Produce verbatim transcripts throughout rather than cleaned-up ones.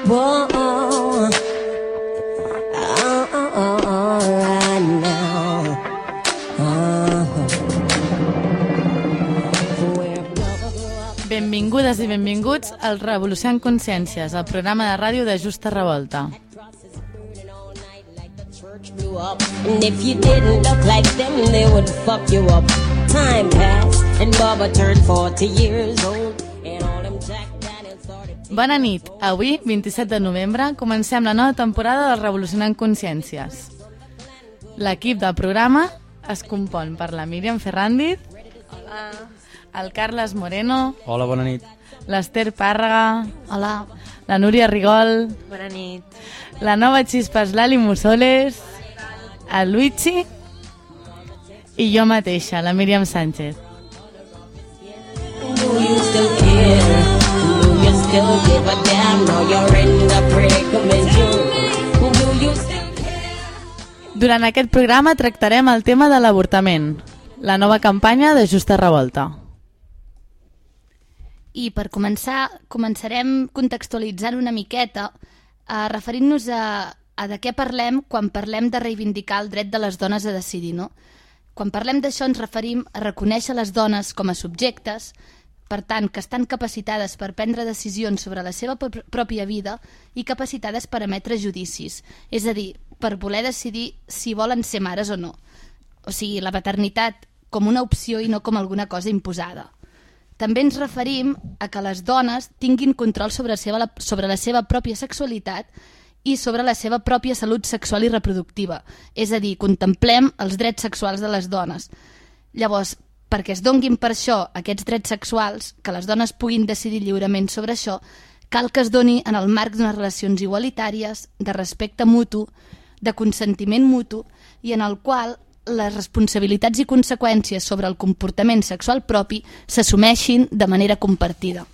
Whoa, oh, oh, oh, oh, right now. Oh. Benvingudes i benvinguts al Revolucionant Consciències, el programa de ràdio de Justa Revolta. And if you didn't look like them, they would fuck you up. Time passed and Bubba turned forty years old. And all them Jack Daniels started. Bona nit. Avui, vint-i-set de novembre, comencem la nova temporada del Revolucionant Consciències. L'equip del programa es compon per la Míriam Ferrandiz, hola, el Carles Moreno, hola, bona nit, l'Ester Pàrrega, hola, la Núria Rigol, bona nit, la nova xispa Lali Mussoles, el Luigi i jo mateixa, la Míriam Sánchez. Do you still care? Do you still give a damn? Now you're in the predicament you. Do you still care? Durant aquest programa tractarem el tema de l'avortament, la nova campanya de Justa Revolta. I per començar, començarem contextualitzant una miqueta, eh, referint-nos a, a de què parlem quan parlem de reivindicar el dret de les dones a decidir, no? Quan parlem d'això ens referim a reconèixer les dones com a subjectes, per tant, que estan capacitades per prendre decisions sobre la seva pròpia vida i capacitades per emetre judicis, és a dir, per voler decidir si volen ser mares o no. O sigui, la maternitat com una opció i no com alguna cosa imposada. També ens referim a que les dones tinguin control sobre, seva, sobre la seva pròpia sexualitat i sobre la seva pròpia salut sexual i reproductiva. És a dir, contemplem els drets sexuals de les dones. Llavors, perquè es donguin per això aquests drets sexuals, que les dones puguin decidir lliurement sobre això, cal que es doni en el marc d'unes relacions igualitàries, de respecte mutu, de consentiment mutu, i en el qual les responsabilitats i conseqüències sobre el comportament sexual propi s'assumeixin de manera compartida.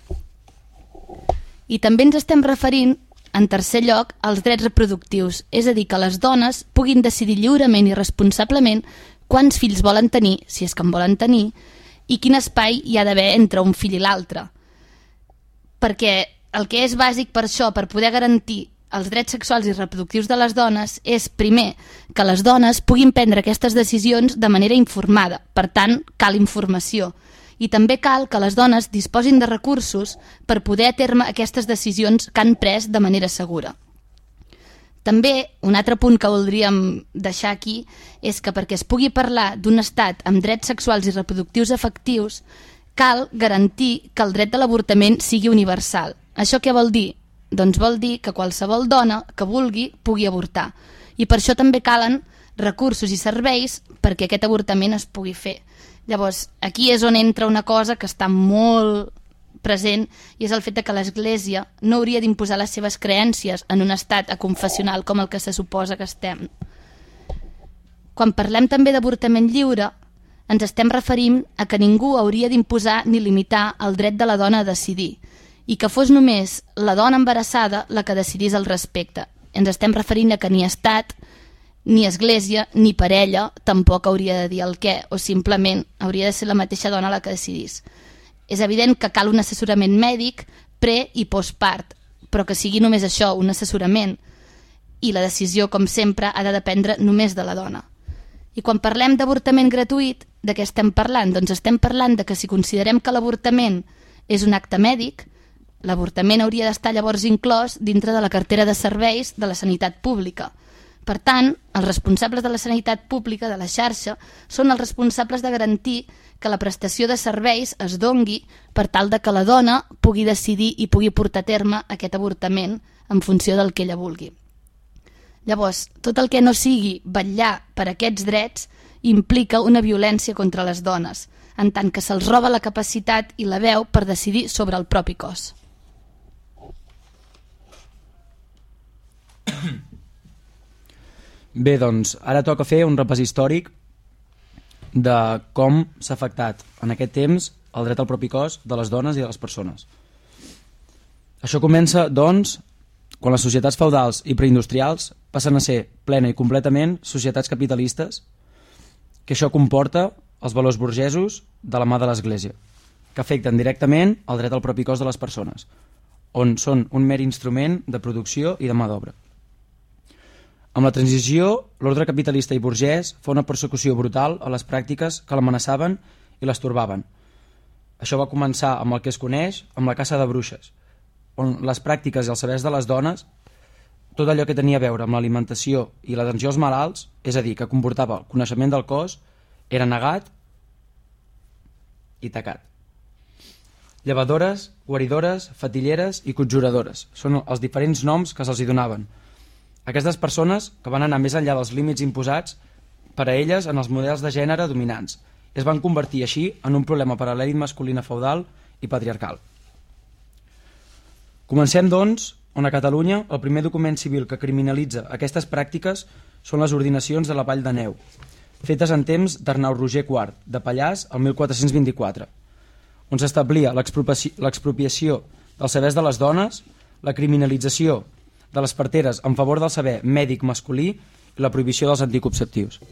I també ens estem referint, en tercer lloc, als drets reproductius, és a dir, que les dones puguin decidir lliurement i responsablement quants fills volen tenir, si és que en volen tenir, i quin espai hi ha d'haver entre un fill i l'altre. Perquè el que és bàsic per això, per poder garantir els drets sexuals i reproductius de les dones, és, primer, que les dones puguin prendre aquestes decisions de manera informada. Per tant, cal informació. I també cal que les dones disposin de recursos per poder a terme aquestes decisions que han pres de manera segura. També, un altre punt que voldríem deixar aquí és que perquè es pugui parlar d'un estat amb drets sexuals i reproductius efectius, cal garantir que el dret de l'avortament sigui universal. Això què vol dir? Doncs vol dir que qualsevol dona que vulgui pugui avortar. I per això també calen recursos i serveis perquè aquest avortament es pugui fer. Llavors, aquí és on entra una cosa que està molt present i és el fet que l'Església no hauria d'imposar les seves creences en un estat aconfessional com el que se suposa que estem. Quan parlem també d'avortament lliure, ens estem referint a que ningú hauria d'imposar ni limitar el dret de la dona a decidir i que fos només la dona embarassada la que decidís al respecte. Ens estem referint a que ni Estat, ni Església, ni parella tampoc hauria de dir el què, o simplement hauria de ser la mateixa dona la que decidís. És evident que cal un assessorament mèdic pre- i postpart, però que sigui només això, un assessorament, i la decisió, com sempre, ha de dependre només de la dona. I quan parlem d'avortament gratuït, de què estem parlant? Doncs estem parlant de que si considerem que l'avortament és un acte mèdic, l'avortament hauria d'estar llavors inclòs dintre de la cartera de serveis de la sanitat pública. Per tant, els responsables de la sanitat pública, de la xarxa, són els responsables de garantir que la prestació de serveis es dongui per tal de que la dona pugui decidir i pugui portar a terme aquest avortament en funció del que ella vulgui. Llavors, tot el que no sigui vetllar per aquests drets implica una violència contra les dones, en tant que se'ls roba la capacitat i la veu per decidir sobre el propi cos. Bé, doncs, ara toca fer un repàs històric de com s'ha afectat en aquest temps el dret al propi cos de les dones i de les persones. Això comença, doncs, quan les societats feudals i preindustrials passen a ser plena i completament societats capitalistes, que això comporta els valors burgesos de la mà de l'Església, que afecten directament el dret al propi cos de les persones. on són un mer instrument de producció i de mà d'obra. Amb la transició, l'ordre capitalista i burgès fa una persecució brutal a les pràctiques que l'amenaçaven i les torbaven. Això va començar amb el que es coneix amb la caça de bruixes, on les pràctiques i els sabers de les dones, tot allò que tenia a veure amb l'alimentació i l'atenció als malalts, és a dir, que comportava el coneixement del cos, era negat i tacat. Llevadores, guaridores, fatilleres i conjuradores són els diferents noms que se'ls hi donaven. Aquestes persones que van anar més enllà dels límits imposats per a elles en els models de gènere dominants es van convertir així en un problema per a l'elit masculina feudal i patriarcal. Comencem, doncs, on a Catalunya el primer document civil que criminalitza aquestes pràctiques són les ordinacions de la Vall de Neu, fetes en temps d'Arnau Roger quart, de Pallars, el mil quatre-cents vint-i-quatre, on s'establia l'expropiació dels sabers de les dones, la criminalització de les parteres en favor del saber mèdic masculí i la prohibició dels anticonceptius.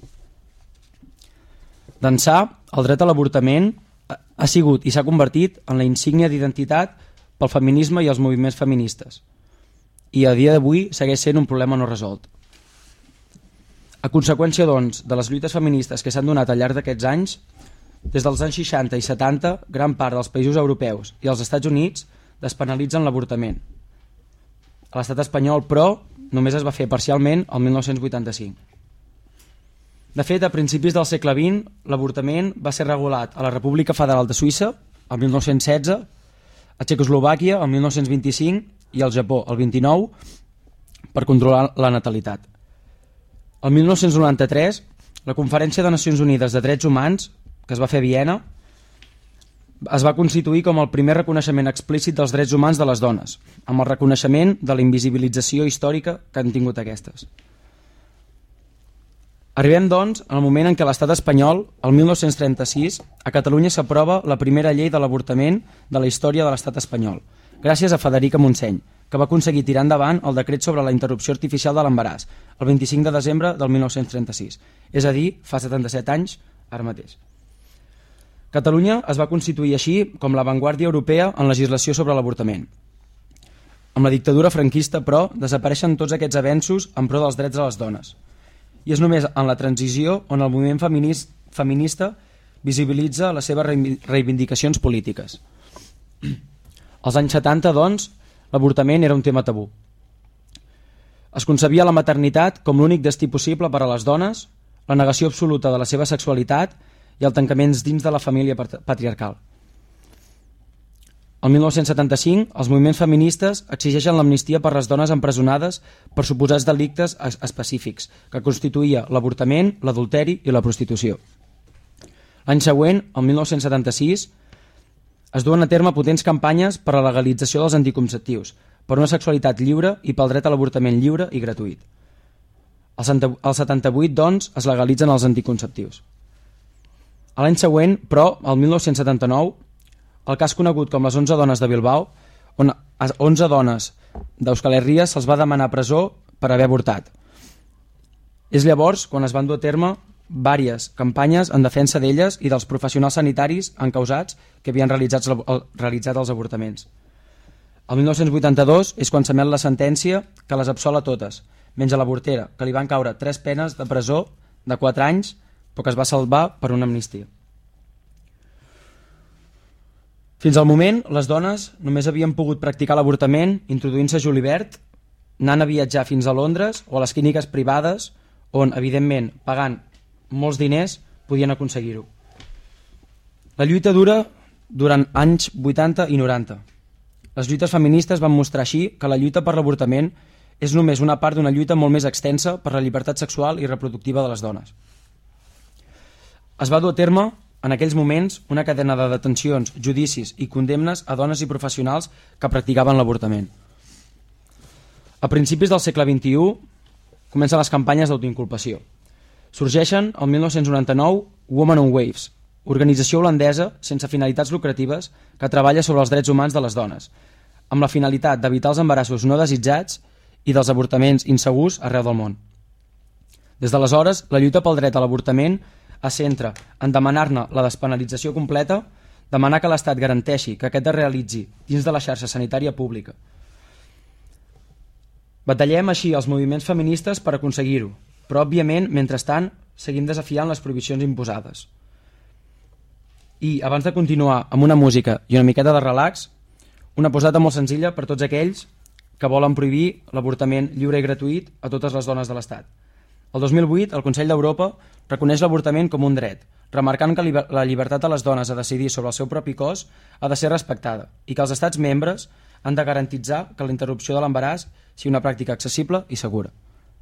D'ençà, el dret a l'avortament ha sigut i s'ha convertit en la insígnia d'identitat pel feminisme i els moviments feministes, i a dia d'avui segueix sent un problema no resolt. A conseqüència, doncs, de les lluites feministes que s'han donat al llarg d'aquests anys, des dels anys seixanta i setanta, gran part dels països europeus i els Estats Units despenalitzen l'avortament. A l'estat espanyol, però, només es va fer parcialment el mil nou-cents vuitanta-cinc. De fet, a principis del segle vint, l'avortament va ser regulat a la República Federal de Suïssa, el mil nou-cents setze, a Txecoslovàquia, el mil nou-cents vint-i-cinc, i al Japó, el vint-i-nou, per controlar la natalitat. El mil nou-cents noranta-tres, la Conferència de Nacions Unides de Drets Humans, que es va fer a Viena, es va constituir com el primer reconeixement explícit dels drets humans de les dones, amb el reconeixement de la invisibilització històrica que han tingut aquestes. Arribem, doncs, al moment en què l'estat espanyol, el mil nou-cents trenta-sis, a Catalunya s'aprova la primera llei de l'avortament de la història de l'estat espanyol, gràcies a Federica Montseny, que va aconseguir tirar endavant el decret sobre la interrupció artificial de l'embaràs, el vint-i-cinc de desembre del mil nou-cents trenta-sis, és a dir, fa setanta-set anys, ara mateix. Catalunya es va constituir així com l'avantguàrdia europea en legislació sobre l'avortament. Amb la dictadura franquista, però, desapareixen tots aquests avenços en pro dels drets de les dones. I és només en la transició on el moviment feminista visibilitza les seves reivindicacions polítiques. Als anys setanta, doncs, l'avortament era un tema tabú. Es concebia la maternitat com l'únic destí possible per a les dones, la negació absoluta de la seva sexualitat i el tancament dins de la família patriarcal. El mil nou-cents setanta-cinc, els moviments feministes exigeixen l'amnistia per les dones empresonades per suposats delictes específics, que constituïa l'avortament, l'adulteri i la prostitució. L'any següent, el mil nou-cents setanta-sis, es duen a terme potents campanyes per a la legalització dels anticonceptius, per una sexualitat lliure i pel dret a l'avortament lliure i gratuït. Al setanta-vuit, doncs, es legalitzen els anticonceptius. A l'any següent, però, el mil nou-cents setanta-nou, el cas conegut com les onze dones de Bilbao, on a onze dones d'Euskal Herria se'ls va demanar presó per haver avortat. És llavors quan es van dur a terme diverses campanyes en defensa d'elles i dels professionals sanitaris encausats que havien realitzat, realitzat els avortaments. El mil nou-cents vuitanta-dos és quan s'emet la sentència que les absola totes, menys a l'avortera, que li van caure tres penes de presó de quatre anys, però que es va salvar per una amnistia. Fins al moment, les dones només havien pogut practicar l'avortament introduint-se a Julivert, anant a viatjar fins a Londres o a les clíniques privades, on, evidentment, pagant molts diners, podien aconseguir-ho. La lluita dura durant anys vuitanta i noranta. Les lluites feministes van mostrar així que la lluita per l'avortament és només una part d'una lluita molt més extensa per la llibertat sexual i reproductiva de les dones. Es va dur a terme, en aquells moments, una cadena de detencions, judicis i condemnes a dones i professionals que practicaven l'avortament. A principis del segle vint-i-u comencen les campanyes d'autoinculpació. Sorgeixen el mil nou-cents noranta-nou Women on Waves, organització holandesa sense finalitats lucratives que treballa sobre els drets humans de les dones, amb la finalitat d'evitar els embarassos no desitjats i dels avortaments insegurs arreu del món. Des d'aleshores, la lluita pel dret a l'avortament es centra en demanar-ne la despenalització completa Demanar que l'Estat garanteixi que aquest es realitzi dins de la xarxa sanitària pública. Batallem així els moviments feministes per aconseguir-ho, però òbviament, mentrestant, seguim desafiant les prohibicions imposades. I abans de continuar amb una música i una miqueta de relax, una posada molt senzilla per tots aquells que volen prohibir l'avortament lliure i gratuït a totes les dones de l'Estat. El dos mil vuit, el Consell d'Europa reconeix l'avortament com un dret, remarcant que la llibertat de les dones a decidir sobre el seu propi cos ha de ser respectada i que els estats membres han de garantitzar que la interrupció de l'embaràs sigui una pràctica accessible i segura.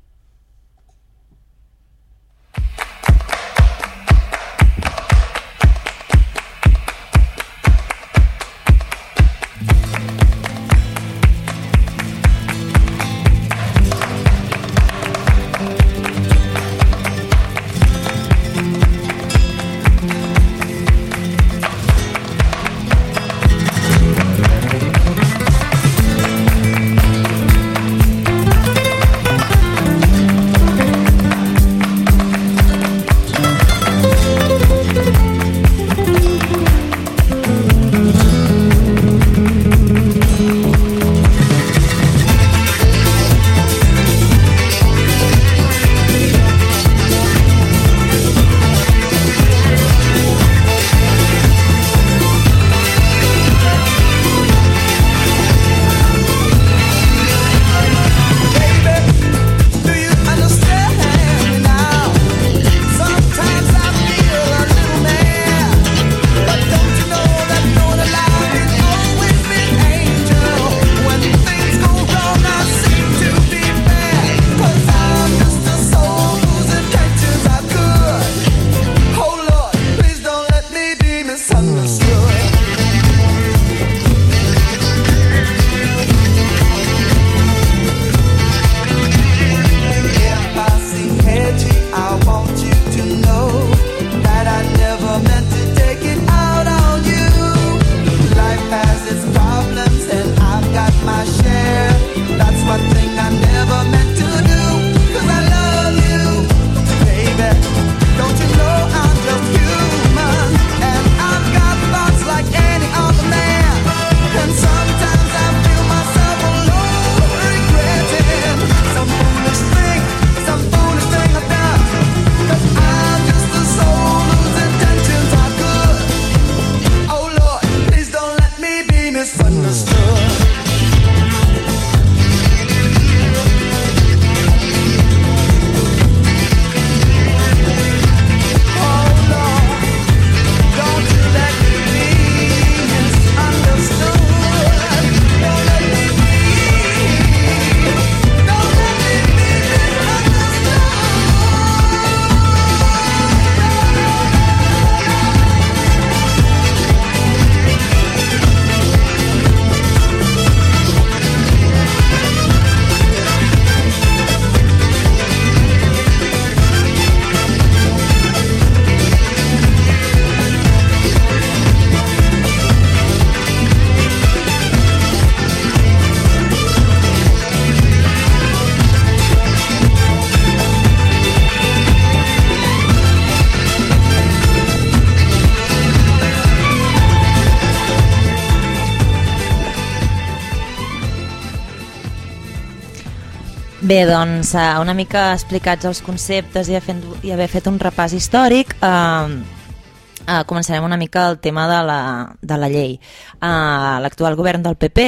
Bé, doncs, una mica explicats els conceptes i haver fet un repàs històric, eh, eh, començarem una mica el tema de la, de la llei. Eh, l'actual govern del P P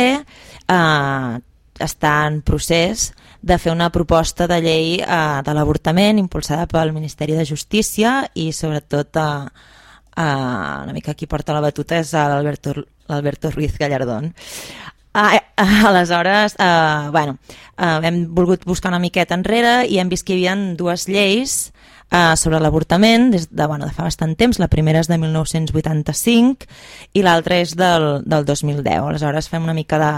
eh, està en procés de fer una proposta de llei eh, de l'avortament impulsada pel Ministeri de Justícia i sobretot eh, eh, una mica qui porta la batuta és l'Alberto, l'Alberto Ruiz Gallardón. Ah, eh, aleshores, eh, bueno, eh, hem volgut buscar una miqueta enrere i hem vist que hi havia dues lleis eh, sobre l'avortament des de, bueno, de fa bastant temps. La primera és de mil nou-cents vuitanta-cinc i l'altra és del, del dos mil deu. Aleshores fem una mica de,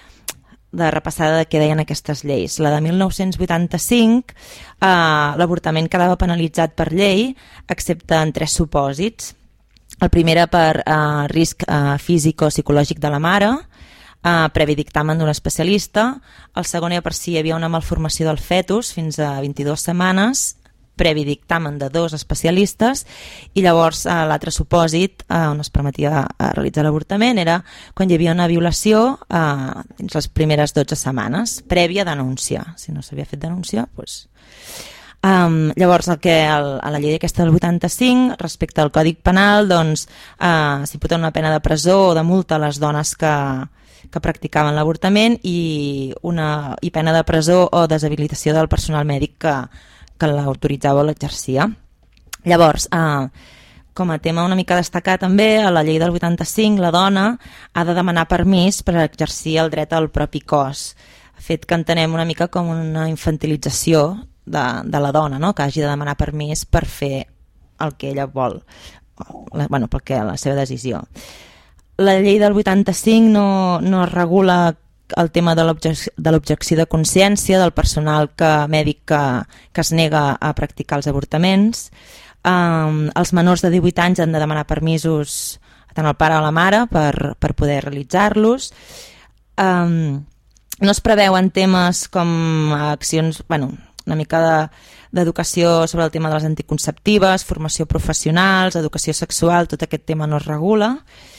de repassada de què deien aquestes lleis. La de mil nou-cents vuitanta-cinc, eh, l'avortament quedava penalitzat per llei, excepte en tres supòsits. El primer era per eh, risc eh, físic o psicològic de la mare, Uh, previ dictamen d'un especialista. El segon era per si hi havia una malformació del fetus fins a vint-i-dues setmanes previ dictamen de dos especialistes, i llavors eh, l'altre supòsit eh, on es permetia eh, realitzar l'avortament era quan hi havia una violació eh, dins les primeres dotze setmanes, prèvia denúncia. Si no s'havia fet denúncia, doncs... Um, llavors el que el, a la llei aquesta del vuitanta-cinc respecte al Codi Penal doncs uh, s'hi pot una pena de presó o de multa a les dones que, que practicaven l'avortament i, una, i pena de presó o deshabilitació del personal mèdic que, que l'autoritzava o l'exercia. Llavors uh, com a tema una mica destacar també a la llei del vuitanta-cinc la dona ha de demanar permís per exercir el dret al propi cos, fet que entenem una mica com una infantilització De, de la dona, no? Que hagi de demanar permís per fer el que ella vol, la, bueno, perquè la seva decisió. La llei del vuitanta-cinc no, no regula el tema de l'objecció de consciència del personal que, mèdic que, que es nega a practicar els avortaments. Um, els menors de divuit anys han de demanar permisos tant al pare o a la mare per, per poder realitzar-los. Um, no es preveuen temes com accions... Bueno, una mica d'educació de, sobre el tema de les anticonceptives, formació professionals, educació sexual, tot aquest tema no es regula.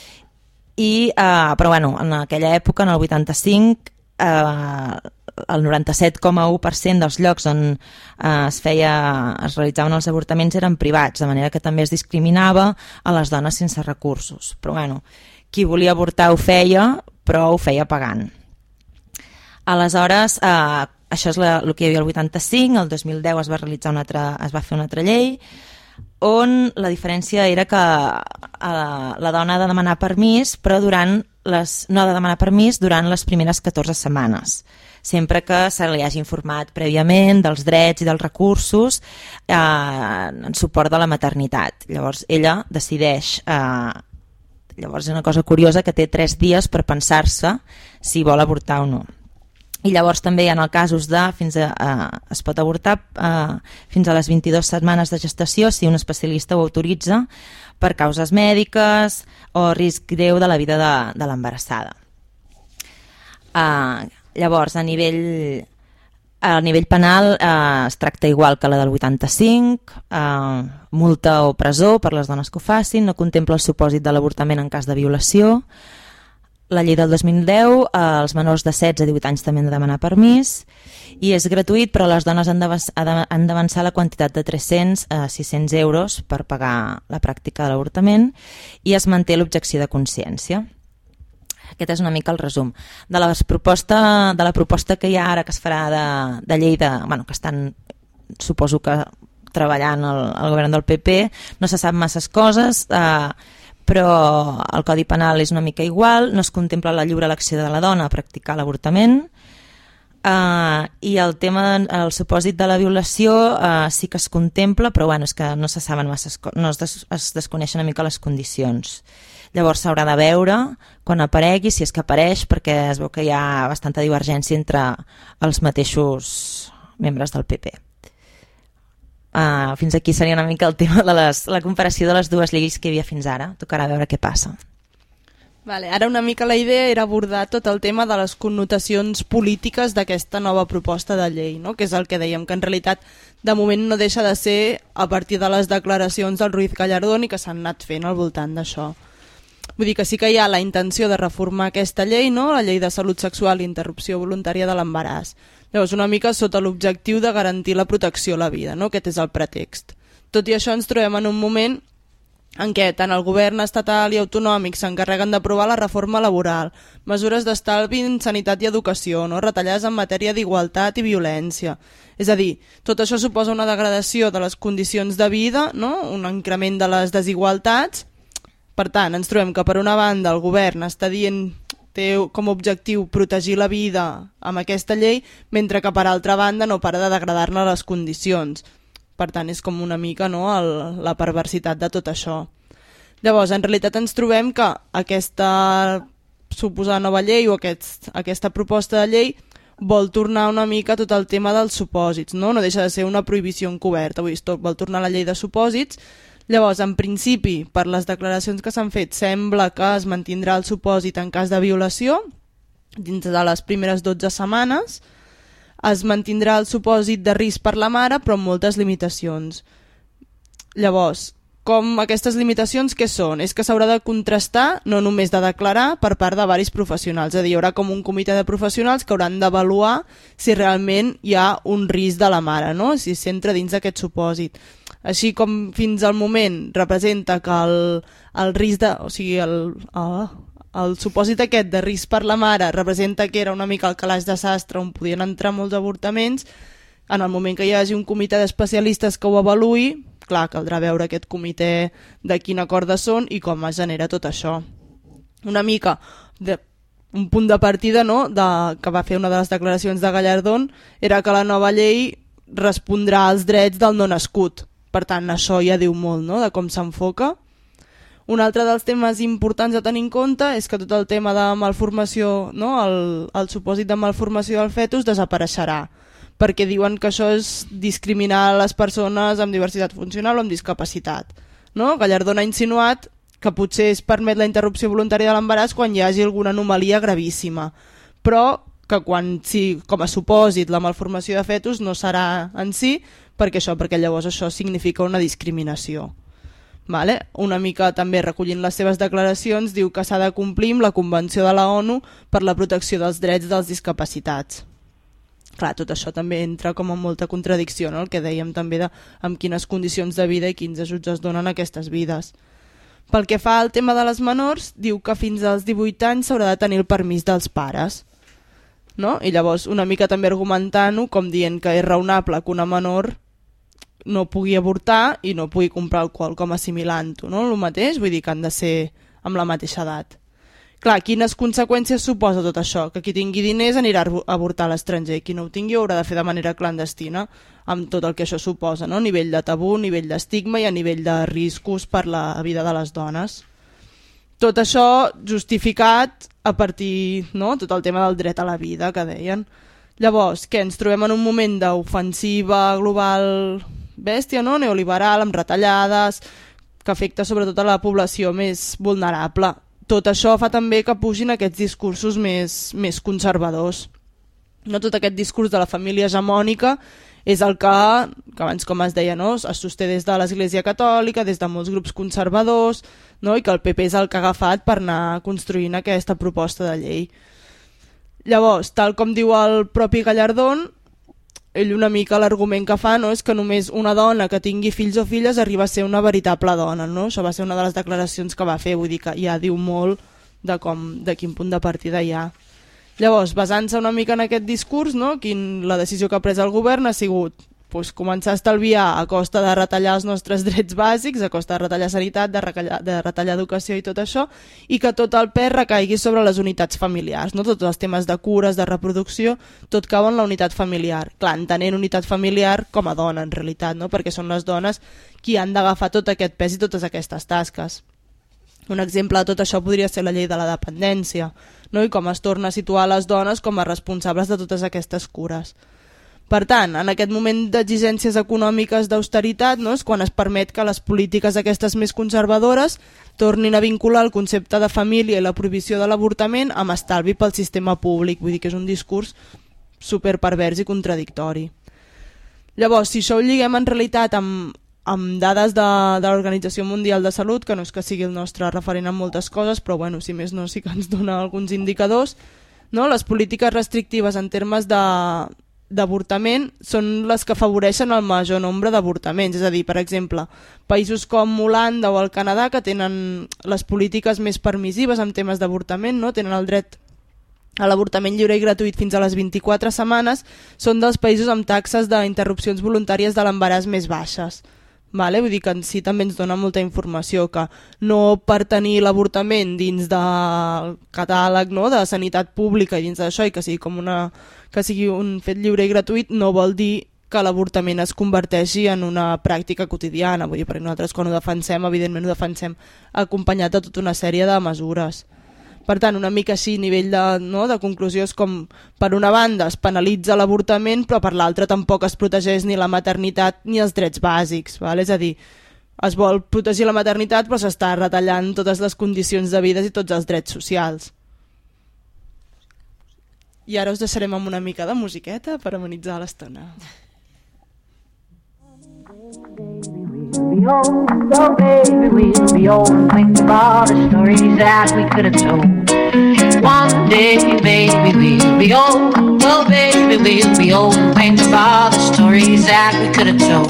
I, eh, però bueno, en aquella època, en el vuitanta-cinc, eh, el noranta-set coma u per cent dels llocs on eh, es, feia, es realitzaven els avortaments eren privats, de manera que també es discriminava a les dones sense recursos. Però bueno, qui volia avortar ho feia, però ho feia pagant. Aleshores, eh, això és la, el que hi havia el vuitanta-cinc, el dos mil deu es va realitzar una altra, es va fer una altra llei on la diferència era que eh, la dona ha de demanar permís, però durant les, no ha de demanar permís durant les primeres catorze setmanes, sempre que se li hagi informat prèviament dels drets i dels recursos eh, en suport de la maternitat. Llavors ella decideix, eh, llavors és una cosa curiosa que té tres dies per pensar-se si vol avortar o no. I llavors també hi ha el casos de fins a, eh, es pot avortar eh, fins a les vint-i-dues setmanes de gestació si un especialista ho autoritza per causes mèdiques o risc greu de la vida de, de l'embarassada. Eh, llavors, a nivell, a nivell penal eh, es tracta igual que la del vuitanta-cinc, eh, multa o presó per les dones que ho facin, no contempla el supòsit de l'avortament en cas de violació. La llei del dos mil deu, eh, els menors de setze a divuit anys també han de demanar permís i és gratuït, però les dones han d'avançar la quantitat de tres-cents a sis-cents euros per pagar la pràctica de l'avortament i es manté l'objecció de consciència. Aquest és una mica el resum. De, les proposta, de la proposta que hi ha ara que es farà de, de llei, de, bueno, que estan, suposo que treballant el, el govern del P P, no se sap masses coses, eh, però el Codi Penal és una mica igual, no es contempla la lliure elecció de la dona a practicar l'avortament, uh, i el tema, el supòsit de la violació uh, sí que es contempla, però bueno, és que no se saben masses coses, no es, des, es desconeixen una mica les condicions. Llavors s'haurà de veure quan aparegui, si és que apareix, perquè es veu que hi ha bastanta divergència entre els mateixos membres del P P. Uh, fins aquí seria una mica el tema de les, la comparació de les dues lleis que hi havia fins ara. Tocarà veure què passa. Vale, ara una mica la idea era abordar tot el tema de les connotacions polítiques d'aquesta nova proposta de llei, no? Que és el que dèiem, que en realitat de moment no deixa de ser a partir de les declaracions del Ruiz Gallardón i que s'han anat fent al voltant d'això. Vull dir que sí que hi ha la intenció de reformar aquesta llei, no? La llei de salut sexual i interrupció voluntària de l'embaràs. Llavors, una mica sota l'objectiu de garantir la protecció a la vida, no? Aquest és el pretext. Tot i això, ens trobem en un moment en què tant el govern estatal i autonòmic s'encarreguen d'aprovar la reforma laboral, mesures d'estalvi en sanitat i educació, no? Retallades en matèria d'igualtat i violència. És a dir, tot això suposa una degradació de les condicions de vida, no? Un increment de les desigualtats. Per tant, ens trobem que per una banda el govern està dient té com a objectiu protegir la vida amb aquesta llei, mentre que per altra banda no para de degradar-ne les condicions. Per tant, és com una mica, no, el, la perversitat de tot això. Llavors, en realitat ens trobem que aquesta suposada nova llei o aquest, aquesta proposta de llei vol tornar una mica tot el tema dels supòsits, no? No deixa de ser una prohibició encoberta, vull dir, vol tornar a la llei de supòsits. Llavors, en principi, per les declaracions que s'han fet, sembla que es mantindrà el supòsit en cas de violació dins de les primeres dotze setmanes. es mantindrà el supòsit de risc per la mare, però amb moltes limitacions. Llavors, com aquestes limitacions què són? És que s'haurà de contrastar, no només de declarar, per part de varis professionals. És a dir, hi haurà com un comitè de professionals que hauran d'avaluar si realment hi ha un risc de la mare, no? Si s'entra dins d'aquest supòsit. Així com fins al moment representa que el, el risc de... O sigui, el, el, el supòsit aquest de risc per la mare representa que era una mica el calaix de sastre on podien entrar molts avortaments, en el moment que hi hagi un comitè d'especialistes que ho avaluï, clar, caldrà veure aquest comitè de quina corda són i com es genera tot això. Una mica, de, un punt de partida, no?, de, que va fer una de les declaracions de Gallardón, era que la nova llei respondrà als drets del no nascut. Per tant, això ja diu molt, no?, de com s'enfoca. Un altre dels temes importants a tenir en compte és que tot el tema de malformació, no?, el, el supòsit de malformació del fetus desapareixerà, perquè diuen que això és discriminar les persones amb diversitat funcional o amb discapacitat. No? Gallardón ha insinuat que potser es permet la interrupció voluntària de l'embaràs quan hi hagi alguna anomalia gravíssima, però que quan, si, com a supòsit, la malformació de fetus no serà en si, perquè això, perquè llavors això significa una discriminació. Vale? Una mica també recollint les seves declaracions, diu que s'ha de complir amb la Convenció de la ONU per la protecció dels drets dels discapacitats. Clar, tot això també entra com amb molta contradicció, no? El que dèiem també de amb quines condicions de vida i quins ajuts es donen a aquestes vides. Pel que fa al tema de les menors, diu que fins als divuit anys s'haurà de tenir el permís dels pares. No? I llavors una mica també argumentant-ho com dient que és raonable que una menor no pugui avortar i no pugui comprar alcohol com assimilant-ho, no? El mateix, vull dir que han de ser amb la mateixa edat. Clar, quines conseqüències suposa tot això? Que qui tingui diners anirà a avortar a l'estranger, qui no ho tingui ho haurà de fer de manera clandestina, amb tot el que això suposa, no? A nivell de tabú, a nivell d'estigma i a nivell de riscos per la vida de les dones. Tot això justificat a partir, no?, tot el tema del dret a la vida que deien. Llavors, què? Ens trobem en un moment d'ofensiva global bèstia, no?, neoliberal, amb retallades, que afecta sobretot a la població més vulnerable. Tot això fa també que pugin aquests discursos més, més conservadors. No, tot aquest discurs de la família hegemònica és el que, que abans com es deia, no?, es sosté des de l'Església Catòlica, des de molts grups conservadors, no?, i que el P P és el que ha agafat per anar construint aquesta proposta de llei. Llavors, tal com diu el propi Gallardón, ell una mica l'argument que fa, no?, és que només una dona que tingui fills o filles arriba a ser una veritable dona, no? Això va ser una de les declaracions que va fer, vull dir que ja diu molt de, com, de quin punt de partida hi ha. Llavors, basant-se una mica en aquest discurs, no?, quin, la decisió que ha pres el govern ha sigut pues, començar a estalviar a costa de retallar els nostres drets bàsics, a costa de retallar sanitat, de retallar, de retallar educació i tot això, i que tot el pes recaigui sobre les unitats familiars, no? Tots els temes de cures, de reproducció, tot cau en la unitat familiar. Clar, entenent unitat familiar com a dona, en realitat, no? Perquè són les dones qui han d'agafar tot aquest pes i totes aquestes tasques. Un exemple de tot això podria ser la llei de la dependència, no? I com es torna a situar les dones com a responsables de totes aquestes cures. Per tant, en aquest moment d'exigències econòmiques d'austeritat, no?, és quan es permet que les polítiques aquestes més conservadores tornin a vincular el concepte de família i la prohibició de l'avortament amb estalvi pel sistema públic. Vull dir que és un discurs superpervers i contradictori. Llavors, si això ho lliguem en realitat amb, amb dades de, de l'Organització Mundial de Salut, que no és que sigui el nostre referent en moltes coses, però bueno, si més no sí que ens dona alguns indicadors, no? Les polítiques restrictives en termes de d'avortament són les que afavoreixen el major nombre d'avortaments, és a dir, per exemple, països com Holanda o el Canadà, que tenen les polítiques més permissives en temes d'avortament, no? Tenen el dret a l'avortament lliure i gratuït fins a les vint-i-quatre setmanes, són dels països amb taxes d'interrupcions voluntàries de l'embaràs més baixes. Vale? Vull dir que en si també ens dona molta informació, que no per tenir l'avortament dins del catàleg, no?, de sanitat pública i dins d'això, i que sigui, com una, que sigui un fet lliure i gratuït, no vol dir que l'avortament es converteixi en una pràctica quotidiana. Vull dir, perquè nosaltres quan ho defensem, evidentment ho defensem acompanyat de tota una sèrie de mesures. Per tant, una mica així, a nivell de, no, de conclusió, és com, per una banda, es penalitza l'avortament, però per l'altra tampoc es protegeix ni la maternitat ni els drets bàsics. Val? És a dir, es vol protegir la maternitat, però s'està retallant totes les condicions de vida i tots els drets socials. I ara us deixarem amb una mica de musiqueta per amenitzar l'estona. Be old, oh baby, we'll be old and think about the stories that we could have told. One day, baby, we'll be old, oh baby, we'll be old and think about the stories that we could have told.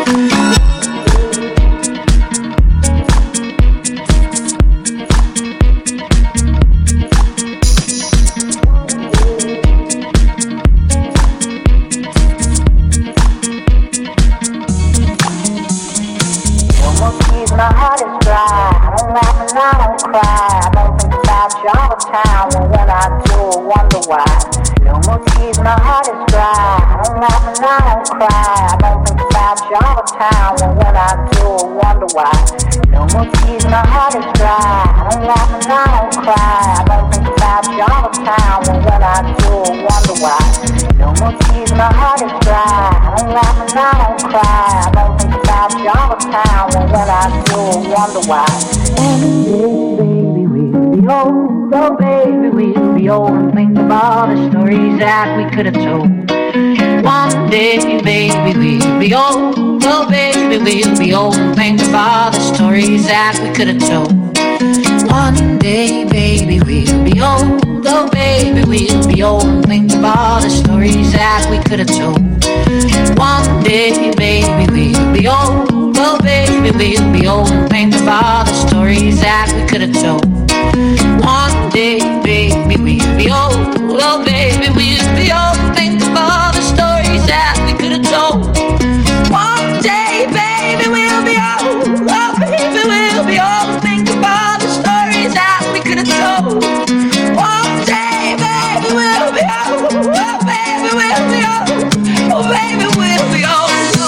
My heart is dry, I don't laugh and I don't cry. I don't think about you all the time, and when I do, I wonder why. No more tears, my heart is dry, I don't laugh and I don't cry. I don't think about you all the time, and when I do, I wonder why. No more tears, my heart is dry, I don't laugh and I don't cry. I don't think about you all the time, and when I do, I wonder why. No more tears, my heart is dry, I don't laugh and I don't cry. I don't think about you all the time, and when I do, I wonder why. One day, baby, we'll be old, oh baby, we'll be old and think about the stories that we could have told. One day, baby, we'll be old, oh baby, we'll be old and think about the stories that we could have told. One day, baby, we'll be old, oh baby, we'll be old and think about the stories that we could have told. One day, baby, we'll be old, oh baby, we'll be old and think about the stories that we could have told. One day, baby, we'll be old, oh baby, we'll be old and think about the stories that we could have told. One day, baby, we'll be old, oh baby, we'll be old and think about the stories that we could have told. One day, baby, we'll be old, oh baby, we'll be old, oh baby, we'll be old.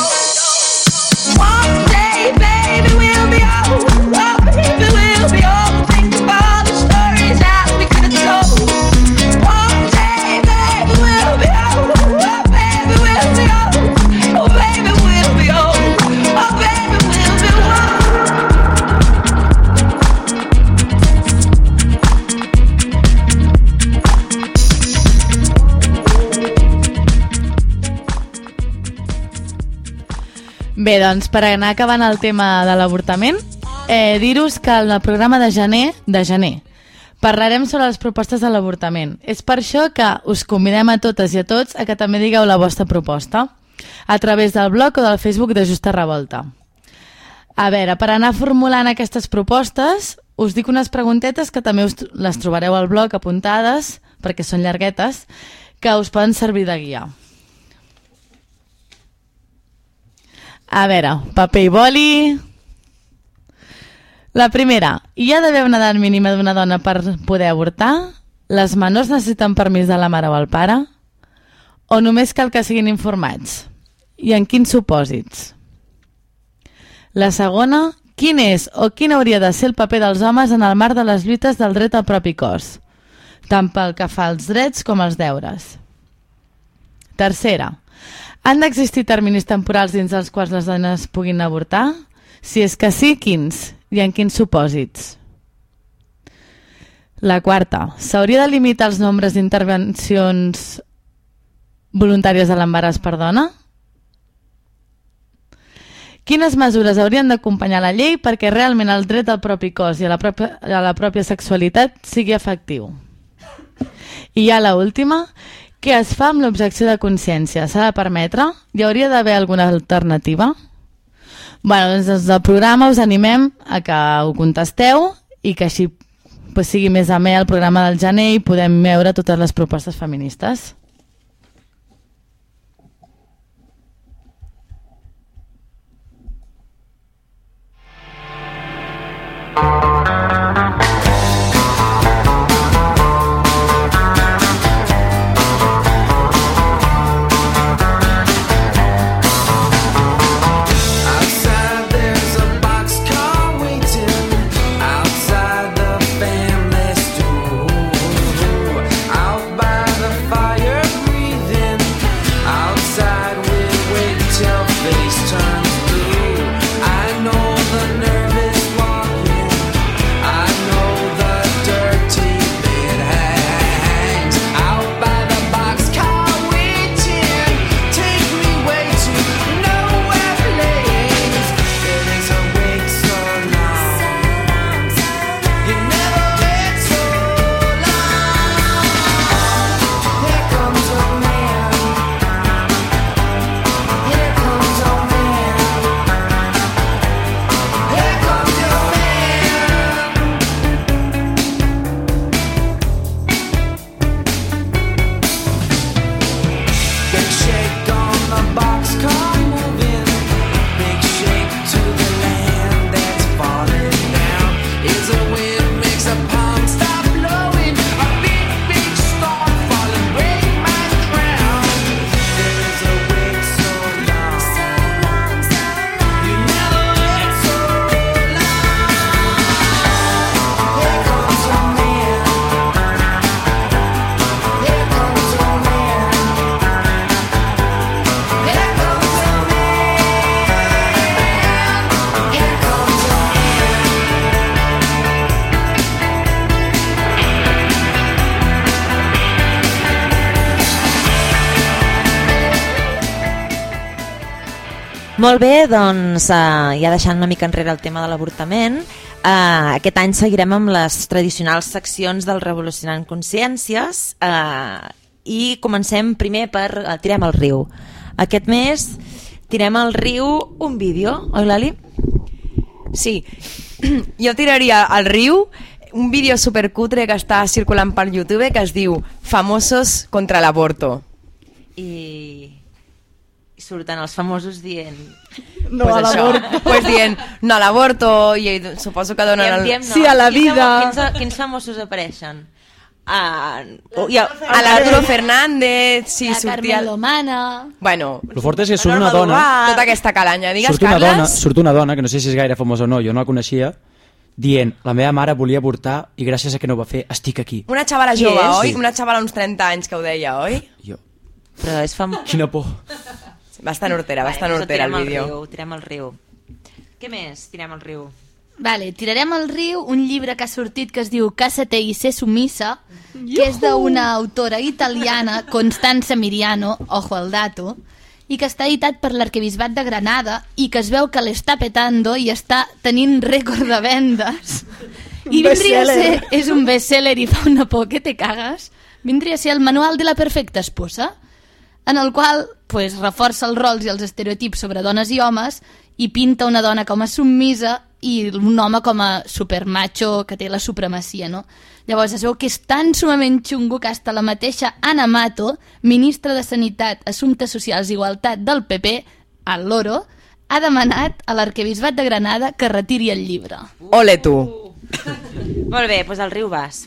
One day, baby, we'll be old, oh baby, we'll be old, think about the stories that we could have told. One day, baby, we'll be old, oh baby, we'll be old, oh baby, we'll be old, oh baby, we'll be old. Bé, doncs, per anar acabant el tema de l'avortament, eh, dir-vos que en el programa de gener, de gener parlarem sobre les propostes de l'avortament. És per això que us convidem a totes i a tots a que també digueu la vostra proposta a través del blog o del Facebook de Justa Revolta. A veure, per anar formulant aquestes propostes, us dic unes preguntetes que també us les trobareu al blog apuntades, perquè són llarguetes, que us poden servir de guia. A veure, paper i boli. La primera, hi ha d'haver una edat mínima d'una dona per poder avortar? Les menors necessiten permís de la mare o el pare? O només cal que siguin informats? I en quins supòsits? La segona, quin és o quin hauria de ser el paper dels homes en el marc de les lluites del dret al propi cos, tant pel que fa als drets com als deures? Tercera, han d'existir terminis temporals dins els quals les dones puguin avortar? Si és que sí, quins? I en quins supòsits? La quarta, s'hauria de limitar els nombres d'intervencions voluntàries de l'embaràs per dona? Quines mesures haurien d'acompanyar la llei perquè realment el dret al propi cos i a la pròpia, a la pròpia sexualitat sigui efectiu? I ja l'última, què es fa amb l'objecció de consciència? S'ha de permetre? Hi hauria d'haver alguna alternativa? Bé, doncs des del programa us animem a que ho contesteu i que així pues, sigui més amè el programa del gener i podem veure totes les propostes feministes. Fire Molt bé, doncs uh, ja deixant una mica enrere el tema de l'avortament, uh, aquest any seguirem amb les tradicionals seccions del Revolucionant Consciències uh, i comencem primer per uh, Tirem al riu. Aquest mes tirem al riu un vídeo, oi Lali? Sí, jo tiraria al riu un vídeo supercutre que està circulant per YouTube que es diu Famosos contra l'aborto. I... i surten els famosos dient No pues a això, l'avorto. pues dient no a l'aborto i suposo que donen Diem, el... diem, no. Sí, a la Quins vida. famo- Quins, quins famosos apareixen? Ah, i a, a l'Arturo Fernández, sí, La sortia... Carmen Lomana... Bueno, El fort és que surt una Norma dona, Duval, tota aquesta calanya. Digues, surt una, Carles? dona, surt una dona, que no sé si és gaire famosa o no, jo no la coneixia, dient, la meva mare volia avortar i gràcies a que no ho va fer, estic aquí. Una xavala Qui jove, és? oi? Sí. Una xavala uns trenta anys que ho deia, oi? Jo. però és fam... Quina por. Bastant hortera, bastant Vale, hortera el tirem al vídeo. riu, tirem al riu. Què més? Tirem al riu. Vale, tirarem al riu un llibre que ha sortit que es diu Cásate y sé sumisa, que és d'una autora italiana, Constanza Miriano, ojo al dato, i que està editat per l'Arquebisbat de Granada i que es veu que l'està petando i està tenint rècord de vendes. I vindria a ser, és un bestseller i fa una por que te cagues, vindria a ser el manual de la perfecta esposa, en el qual pues, reforça els rols i els estereotips sobre dones i homes i pinta una dona com a submisa i un home com a supermacho que té la supremacia, no? Llavors es veu que és tan sumament xungo que hasta la mateixa Ana Mato, ministra de Sanitat, Assumptes Socials i Igualtat del P P, al Loro, ha demanat a l'Arquebisbat de Granada que retiri el llibre. Ole tu. Molt bé, doncs al riu vas.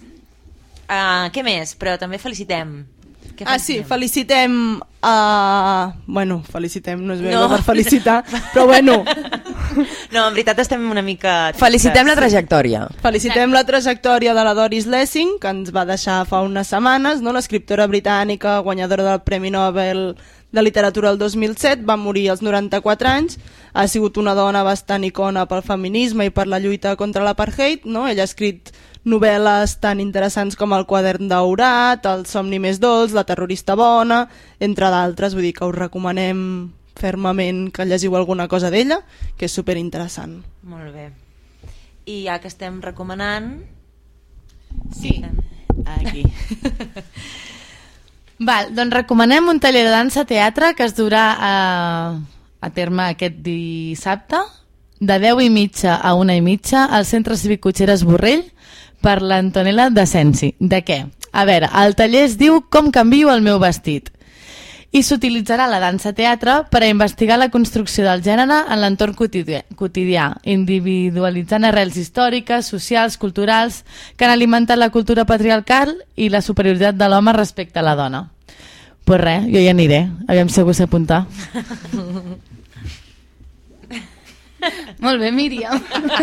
Uh, què més? Però també felicitem. Què Ah, sí, felicitem? felicitem a... Bueno, felicitem, no és bé No. no. per felicitar, però bueno, No, en veritat estem una mica... Felicitem la trajectòria. felicitem la trajectòria de la Doris Lessing, que ens va deixar fa unes setmanes, no? L'escriptora britànica, guanyadora del Premi Nobel de Literatura el dos mil set, va morir als noranta-quatre anys, ha sigut una dona bastant icona pel feminisme i per la lluita contra l'apartheid, no? Ella ha escrit novel·les tan interessants com El quadern daurat, El somni més dolç, La terrorista bona, entre d'altres, vull dir que us recomanem fermament que llegiu alguna cosa d'ella, que és superinteressant. Molt bé. I ja que estem recomanant... Sí, aquí. Val, doncs recomanem un taller de dansa-teatre que es durà a, a terme aquest dissabte de deu i mitja a una i mitja al Centre Cívic Cotxeres Borrell per l'Antonella de Sensi. De què? A veure, el taller es diu Com canvio el meu vestit i s'utilitzarà la dansa-teatre per a investigar la construcció del gènere en l'entorn quotidià, quotidià, individualitzant arrels històriques, socials, culturals, que han alimentat la cultura patriarcal i la superioritat de l'home respecte a la dona. Pues res, jo hi aniré. Aviam si algú s'apunta. Molt bé, Míriam.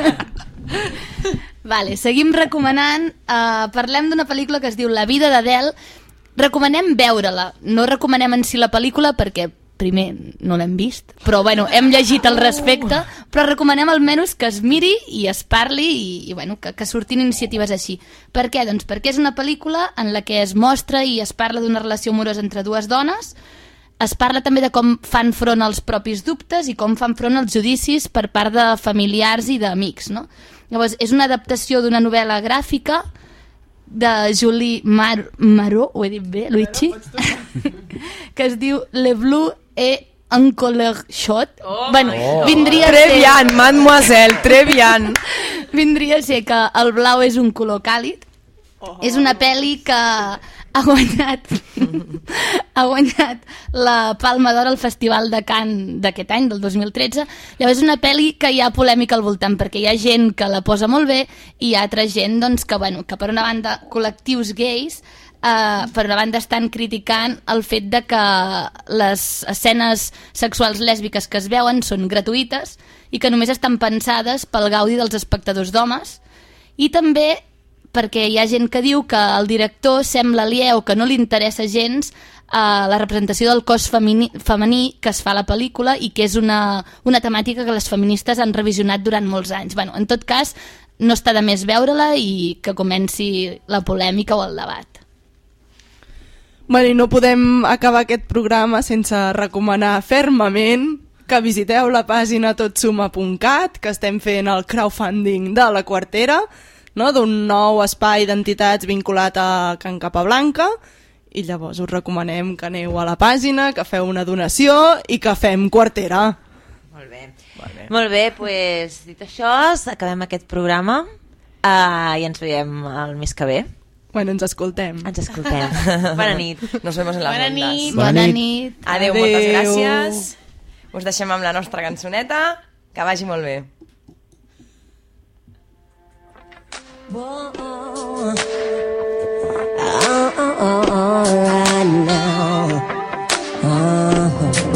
Vale, seguim recomanant. Uh, parlem d'una pel·lícula que es diu La vida d'Adele. Recomanem veure-la. No recomanem en si la pel·lícula perquè, primer, no l'hem vist, però bueno, hem llegit al respecte, però recomanem almenys que es miri i es parli i, i bueno, que, que surtin iniciatives així. Per què? Doncs perquè és una pel·lícula en la que es mostra i es parla d'una relació amorosa entre dues dones. Es parla també de com fan front als propis dubtes i com fan front als judicis per part de familiars i d'amics, no? Llavors, és una adaptació d'una novel·la gràfica de Julie Mar Marot, ho he dit bé, Luigi? Que es diu Le Bleu et un color shot. Oh, bueno, vindria a ser... Trevian, mademoiselle, Trevian. Vindria a ser que el blau és un color càlid. Oh. És una pel·li que ha guanyat ha guanyat la Palma d'Or al Festival de Cannes d'aquest any, del dos mil tretze. Llavors és una pel·li que hi ha polèmica al voltant, perquè hi ha gent que la posa molt bé i hi ha altra gent doncs, que, bueno, que per una banda col·lectius gais Uh, per una banda estan criticant el fet de que les escenes sexuals lèsbiques que es veuen són gratuïtes i que només estan pensades pel gaudi dels espectadors d'homes, i també perquè hi ha gent que diu que el director sembla aliè o que no li interessa gens uh, la representació del cos femení, femení que es fa a la pel·lícula i que és una, una temàtica que les feministes han revisionat durant molts anys. Bueno, en tot cas, no està de més veure-la i que comenci la polèmica o el debat. Bueno, i no podem acabar aquest programa sense recomanar fermament que visiteu la pàgina totsuma punt cat, que estem fent el crowdfunding de la quartera, no? D'un nou espai d'entitats vinculat a Can Capablanca, i llavors us recomanem que aneu a la pàgina, que feu una donació i que fem quartera. Molt bé. Molt bé, Molt bé pues, dit això, acabem aquest programa uh, i ens veiem el mes que ve. Bueno, ens escoltem. Ens escoltem. Bona nit. Nos vemos en las Bona ondas. nit. Bona nit. Adéu, Adéu. moltes gràcies. Us deixem amb la nostra cançoneta. Que vagi molt bé. Whoa, oh, oh, oh, right now. Uh-huh.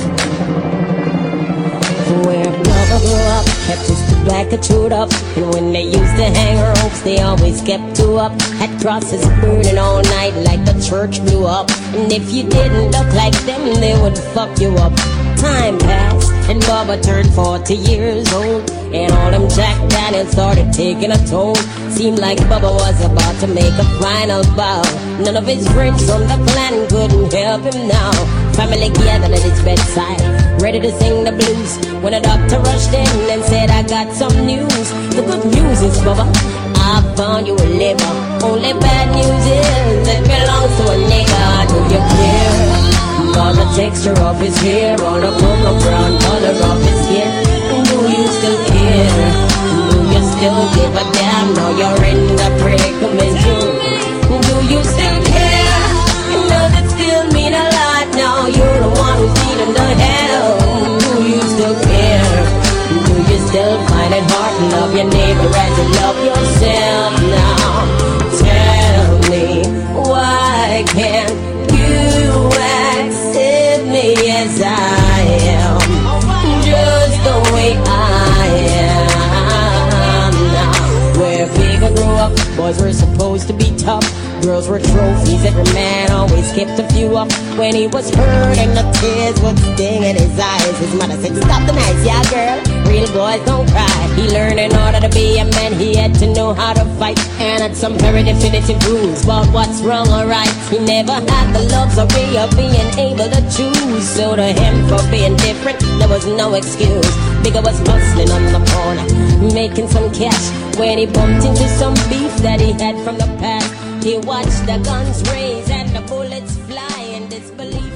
Where brother grew up, kept twisted black and chewed up, and when they used to hang ropes, they always kept two up. Had crosses burning all night like the church blew up, and if you didn't look like them, they would fuck you up. Time passed, and Bubba turned forty years old, and all them Jack Daniels started taking a toll. Seemed like Bubba was about to make a final bow. None of his friends from the clan couldn't help him now. Family gathered at his bedside, ready to sing the blues, when a doctor rushed in and said, I got some news. The good news is, Bubba, I found you a liver. Only bad news is it belongs to a nigga. Do you care? On the texture of his hair, on the purple brown color of his skin. Do you still care? Do you still give a damn? Now you're in the predicament too. Do you still care? Does it still mean a lot now? You're the one who's feeling the hell. Do you still care? Do you still find it hard to love your neighbor as you love yourself now? Tell me, why can't you accept me as I am, just the way I am now? Where Vega grew up, boys were supposed to be tough, girls were trophies, every man always kept a few up. When he was hurting, the tears would sting in his eyes. His mother said, stop the nights, yeah girl, real boys don't cry. He learned in order to be a man, he had to know how to fight, and had some very definitive rules about what's wrong or right. He never had the luxury of being able to choose, so to him for being different, there was no excuse. Bigger was hustling on the corner, making some cash, when he bumped into some beef that he had from the past. He watched the guns raise and the bullets fly in disbelief.